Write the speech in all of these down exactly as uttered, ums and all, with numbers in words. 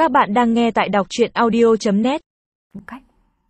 Các bạn đang nghe tại đọc truyện audio chấm net. Cách.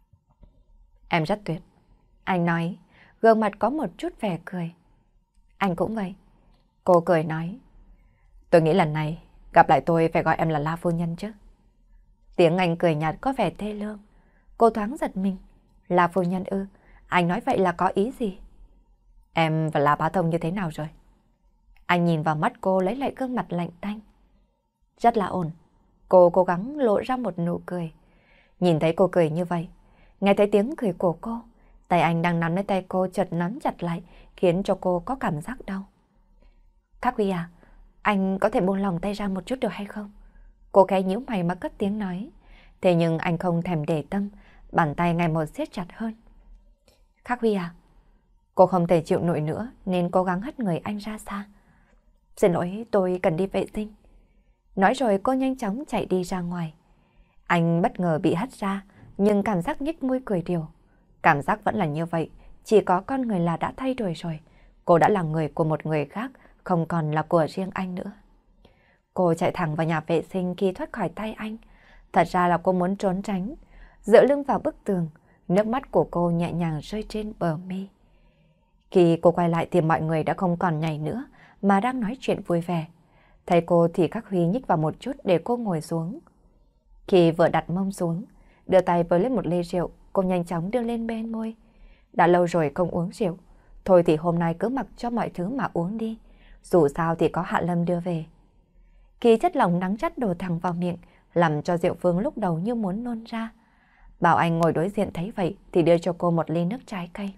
Em rất tuyệt. Anh nói, gương mặt có một chút vẻ cười. Anh cũng vậy. Cô cười nói, tôi nghĩ lần này gặp lại tôi phải gọi em là La phu nhân chứ. Tiếng anh cười nhạt có vẻ thê lương. Cô thoáng giật mình. La phu nhân ư? Anh nói vậy là có ý gì? Em và La Bá Thông như thế nào rồi? Anh nhìn vào mắt cô lấy lại gương mặt lạnh tanh. Rất là ổn. Cô cố gắng lộ ra một nụ cười. Nhìn thấy cô cười như vậy, nghe thấy tiếng cười của cô, tay anh đang nắm lấy tay cô chợt nắm chặt lại, khiến cho cô có cảm giác đau. Thác Huy à, anh có thể buông lòng tay ra một chút được hay không? Cô khẽ nhíu mày mà cất tiếng nói. Thế nhưng anh không thèm để tâm, bàn tay ngày một siết chặt hơn. Thác Huy à, cô không thể chịu nổi nữa nên cố gắng hất người anh ra xa. Xin lỗi, tôi cần đi vệ sinh. Nói rồi cô nhanh chóng chạy đi ra ngoài. Anh bất ngờ bị hất ra, nhưng cảm giác nhếch môi cười điều. Cảm giác vẫn là như vậy, chỉ có con người là đã thay đổi rồi. Cô đã là người của một người khác, không còn là của riêng anh nữa. Cô chạy thẳng vào nhà vệ sinh khi thoát khỏi tay anh. Thật ra là cô muốn trốn tránh. Dựa lưng vào bức tường, nước mắt của cô nhẹ nhàng rơi trên bờ mi. Khi cô quay lại thì mọi người đã không còn nhảy nữa, mà đang nói chuyện vui vẻ. Thấy cô thì Khắc Huy nhích vào một chút để cô ngồi xuống. Khi vừa đặt mông xuống, đưa tay với lên một ly rượu, cô nhanh chóng đưa lên bên môi. Đã lâu rồi không uống rượu, thôi thì hôm nay cứ mặc cho mọi thứ mà uống đi. Dù sao thì có Hạ Lâm đưa về. Khi chất lỏng nắng chắt đổ thẳng vào miệng, làm cho Diệu Phương lúc đầu như muốn nôn ra. Bảo Anh ngồi đối diện thấy vậy thì đưa cho cô một ly nước trái cây.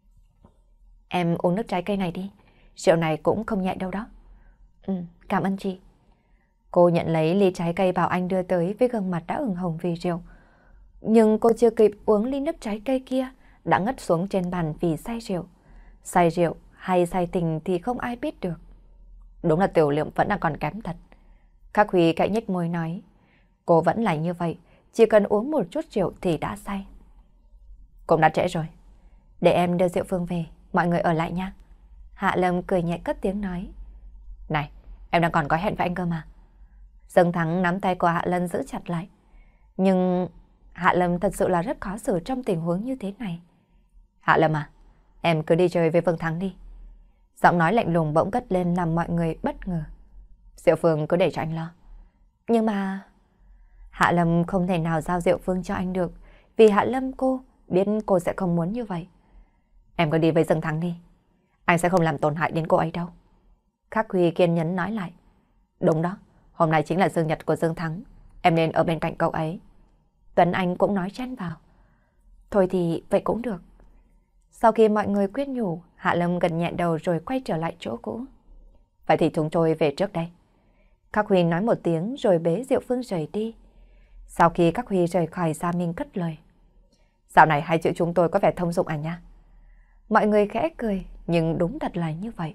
Em uống nước trái cây này đi, rượu này cũng không nhẹ đâu đó. Ừ, cảm ơn chị. Cô nhận lấy ly trái cây Bảo Anh đưa tới với gương mặt đã ửng hồng vì rượu. Nhưng cô chưa kịp uống ly nước trái cây kia, đã ngất xuống trên bàn vì say rượu. Say rượu hay say tình thì không ai biết được. Đúng là tiểu lượng vẫn đang còn kém thật. Khắc Huy cãi nhếch môi nói, cô vẫn là như vậy, chỉ cần uống một chút rượu thì đã say. Cũng đã trễ rồi, để em đưa Diệu Phương về, mọi người ở lại nha. Hạ Lâm cười nhẹ cất tiếng nói. Này, em đang còn có hẹn với anh cơ mà. Dương Thắng nắm tay của Hạ Lâm giữ chặt lại. Nhưng Hạ Lâm thật sự là rất khó xử trong tình huống như thế này. Hạ Lâm à, em cứ đi chơi với Vương Thắng đi. Giọng nói lạnh lùng bỗng cất lên làm mọi người bất ngờ. Diệu Phương cứ để cho anh lo. Nhưng mà... Hạ Lâm không thể nào giao Diệu Phương cho anh được, vì Hạ Lâm cô biết cô sẽ không muốn như vậy. Em cứ đi với Dương Thắng đi, anh sẽ không làm tổn hại đến cô ấy đâu. Khắc Huy kiên nhẫn nói lại. Đúng đó, hôm nay chính là sinh nhật của Dương Thắng, em nên ở bên cạnh cậu ấy. Tuấn Anh cũng nói chen vào. Thôi thì vậy cũng được. Sau khi mọi người quyết nhủ, Hạ Lâm gật nhẹ đầu rồi quay trở lại chỗ cũ. Vậy thì chúng tôi về trước đây. Khắc Huy nói một tiếng rồi bế Diệu Phương rời đi. Sau khi Khắc Huy rời khỏi, Gia Minh cất lời. Dạo này hai chữ chúng tôi có vẻ thông dụng à nha. Mọi người khẽ cười, nhưng đúng thật là như vậy.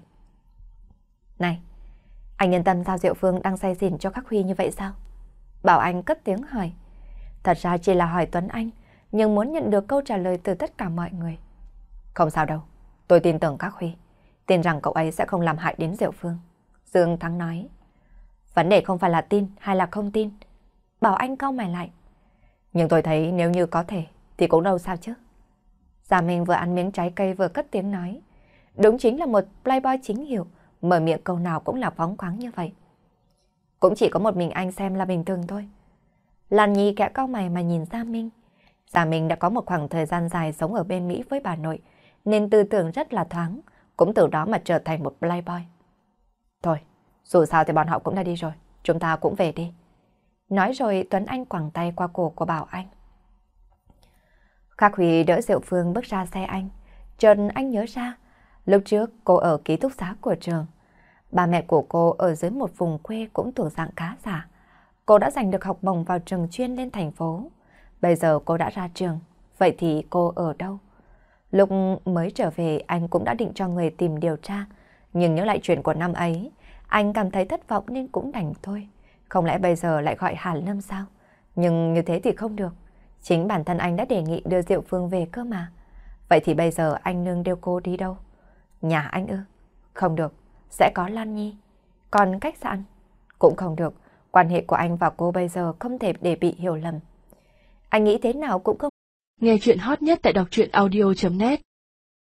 Này, anh yên tâm giao Diệu Phương đang say xỉn cho Khắc Huy như vậy sao? Bảo Anh cất tiếng hỏi. Thật ra chỉ là hỏi Tuấn Anh, nhưng muốn nhận được câu trả lời từ tất cả mọi người. Không sao đâu, tôi tin tưởng Khắc Huy, tin rằng cậu ấy sẽ không làm hại đến Diệu Phương. Dương Thắng nói. Vấn đề không phải là tin hay là không tin. Bảo Anh cau mày lại. Nhưng tôi thấy nếu như có thể thì cũng đâu sao chứ. Gia Minh vừa ăn miếng trái cây vừa cất tiếng nói. Đúng chính là một playboy chính hiệu, mở miệng câu nào cũng là phóng khoáng như vậy. Cũng chỉ có một mình anh xem là bình thường thôi. Lan Nhi kẽ cau mày mà nhìn Gia Minh. Gia Minh đã có một khoảng thời gian dài sống ở bên Mỹ với bà nội, nên tư tưởng rất là thoáng, cũng từ đó mà trở thành một playboy. Thôi, dù sao thì bọn họ cũng đã đi rồi, chúng ta cũng về đi. Nói rồi Tuấn Anh quẳng tay qua cổ của Bảo Anh. Khắc Huy đỡ Diệu Phương bước ra xe anh. Chợt anh nhớ ra, lúc trước cô ở ký túc xá của trường. Ba mẹ của cô ở dưới một vùng quê cũng thuộc dạng khá giả. Cô đã giành được học bổng vào trường chuyên lên thành phố. Bây giờ cô đã ra trường, vậy thì cô ở đâu? Lúc mới trở về anh cũng đã định cho người tìm điều tra. Nhưng nhớ lại chuyện của năm ấy, anh cảm thấy thất vọng nên cũng đành thôi. Không lẽ bây giờ lại gọi Hà Lâm sao? Nhưng như thế thì không được. Chính bản thân anh đã đề nghị đưa Diệu Phương về cơ mà. Vậy thì bây giờ anh nương đưa cô đi đâu? Nhà anh ư? Không được, sẽ có Lan Nhi. Còn khách sạn? Cũng không được, Quan hệ của anh và cô bây giờ không thể để bị hiểu lầm. Anh nghĩ thế nào cũng không. Nghe chuyện hot nhất tại đọc truyện audio chấm net